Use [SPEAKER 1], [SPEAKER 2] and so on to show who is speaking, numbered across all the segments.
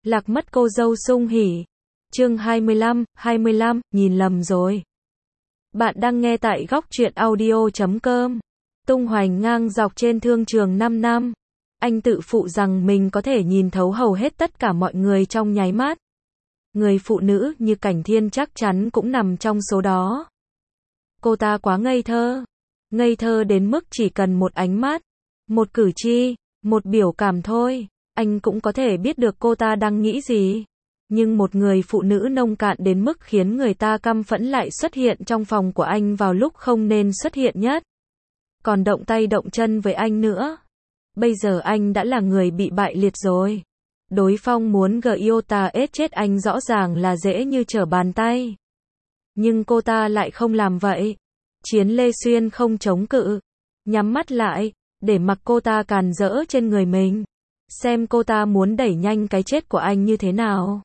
[SPEAKER 1] Lạc mất cô dâu Sung Hỉ. Chương 25, nhìn lầm rồi. Bạn đang nghe tại góc truyện audio.com. Tung hoành ngang dọc trên thương trường 5 năm. Anh tự phụ rằng mình có thể nhìn thấu hầu hết tất cả mọi người trong nháy mắt. Người phụ nữ như Cảnh Thiên chắc chắn cũng nằm trong số đó. Cô ta quá ngây thơ. Ngây thơ đến mức chỉ cần một ánh mắt, một cử chỉ, một biểu cảm thôi, anh cũng có thể biết được cô ta đang nghĩ gì. Nhưng một người phụ nữ nông cạn đến mức khiến người ta căm phẫn lại xuất hiện trong phòng của anh vào lúc không nên xuất hiện nhất. Còn động tay động chân với anh nữa. Bây giờ anh đã là người bị bại liệt rồi. Đối phương muốn Gyota chết anh rõ ràng là dễ như trở bàn tay. Nhưng cô ta lại không làm vậy. Chiến Lê Xuyên không chống cự. Nhắm mắt lại, để mặc cô ta càn rỡ trên người mình. Xem cô ta muốn đẩy nhanh cái chết của anh như thế nào.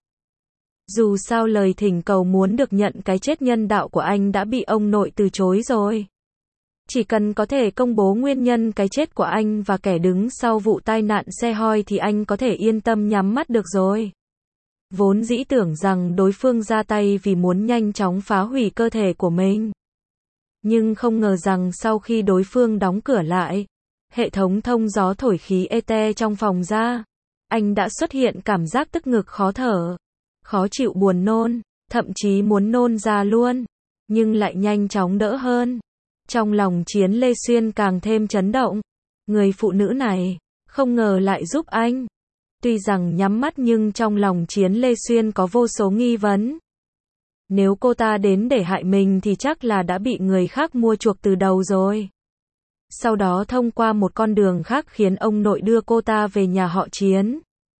[SPEAKER 1] Dù sao lời thỉnh cầu muốn được nhận cái chết nhân đạo của anh đã bị ông nội từ chối rồi. Chỉ cần có thể công bố nguyên nhân cái chết của anh và kẻ đứng sau vụ tai nạn xe hoi thì anh có thể yên tâm nhắm mắt được rồi. Vốn dĩ tưởng rằng đối phương ra tay vì muốn nhanh chóng phá hủy cơ thể của mình. Nhưng không ngờ rằng sau khi đối phương đóng cửa lại, hệ thống thông gió thổi khí ete trong phòng ra, anh đã xuất hiện cảm giác tức ngực khó thở, khó chịu buồn nôn, thậm chí muốn nôn ra luôn, nhưng lại nhanh chóng đỡ hơn. Trong lòng Chiến Lê Xuyên càng thêm chấn động. Người phụ nữ này, không ngờ lại giúp anh. Tuy rằng nhắm mắt nhưng trong lòng Chiến Lê Xuyên có vô số nghi vấn. Nếu cô ta đến để hại mình thì chắc là đã bị người khác mua chuộc từ đầu rồi. Sau đó thông qua một con đường khác khiến ông nội đưa cô ta về nhà họ Chiến.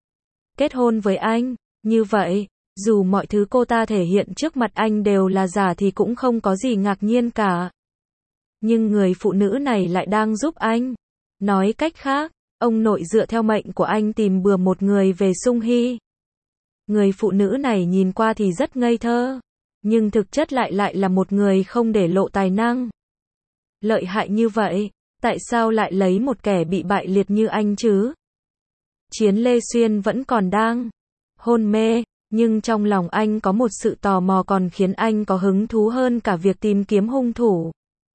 [SPEAKER 1] Kết hôn với anh, như vậy, dù mọi thứ cô ta thể hiện trước mặt anh đều là giả thì cũng không có gì ngạc nhiên cả. Nhưng người phụ nữ này lại đang giúp anh. Nói cách khác, ông nội dựa theo mệnh của anh tìm bừa một người về Sung Hy. Người phụ nữ này nhìn qua thì rất ngây thơ, nhưng thực chất lại là một người không để lộ tài năng. Lợi hại như vậy, tại sao lại lấy một kẻ bị bại liệt như anh chứ? Chiến Lê Xuyên vẫn còn đang hôn mê, nhưng trong lòng anh có một sự tò mò còn khiến anh có hứng thú hơn cả việc tìm kiếm hung thủ.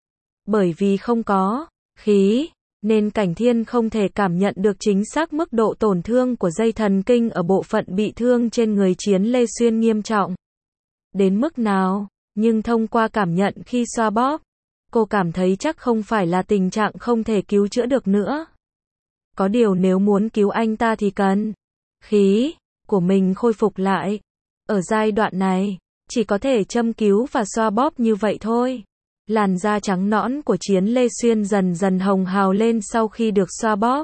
[SPEAKER 1] Bởi vì không có khí, nên Cảnh Thiên không thể cảm nhận được chính xác mức độ tổn thương của dây thần kinh ở bộ phận bị thương trên người Chiến Lê Xuyên nghiêm trọng đến mức nào, nhưng thông qua cảm nhận khi xoa bóp, cô cảm thấy chắc không phải là tình trạng không thể cứu chữa được nữa. Có điều nếu muốn cứu anh ta thì cần khí của mình khôi phục lại. Ở giai đoạn này, chỉ có thể châm cứu và xoa bóp như vậy thôi. Làn da trắng nõn của Chiến Lê Xuyên dần dần hồng hào lên sau khi được xoa bóp.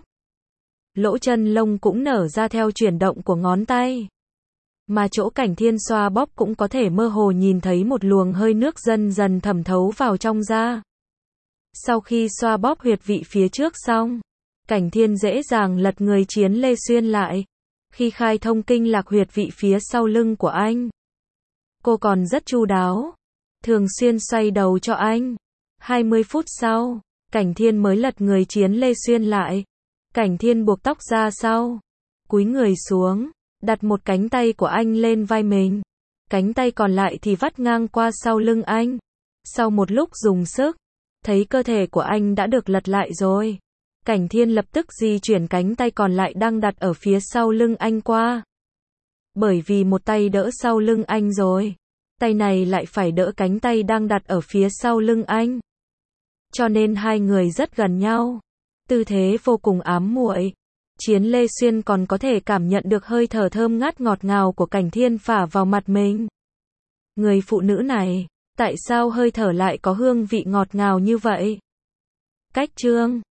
[SPEAKER 1] Lỗ chân lông cũng nở ra theo chuyển động của ngón tay. Mà chỗ Cảnh Thiên xoa bóp cũng có thể mơ hồ nhìn thấy một luồng hơi nước dần dần thẩm thấu vào trong da. Sau khi xoa bóp huyệt vị phía trước xong, Cảnh Thiên dễ dàng lật người Chiến Lê Xuyên lại. Khi khai thông kinh lạc huyệt vị phía sau lưng của anh, cô còn rất chu đáo, thường xuyên xoay đầu cho anh. 20 phút sau, Cảnh Thiên mới lật người Chiến Lê Xuyên lại. Cảnh Thiên buộc tóc ra sau, cúi người xuống, đặt một cánh tay của anh lên vai mình. Cánh tay còn lại thì vắt ngang qua sau lưng anh. Sau một lúc dùng sức, thấy cơ thể của anh đã được lật lại rồi. Cảnh Thiên lập tức di chuyển cánh tay còn lại đang đặt ở phía sau lưng anh qua. Bởi vì một tay đỡ sau lưng anh rồi, tay này lại phải đỡ cánh tay đang đặt ở phía sau lưng anh. Cho nên hai người rất gần nhau. Tư thế vô cùng ám muội. Chiến Lê Xuyên còn có thể cảm nhận được hơi thở thơm ngát ngọt ngào của Cảnh Thiên phả vào mặt mình. Người phụ nữ này, tại sao hơi thở lại có hương vị ngọt ngào như vậy? Cách chương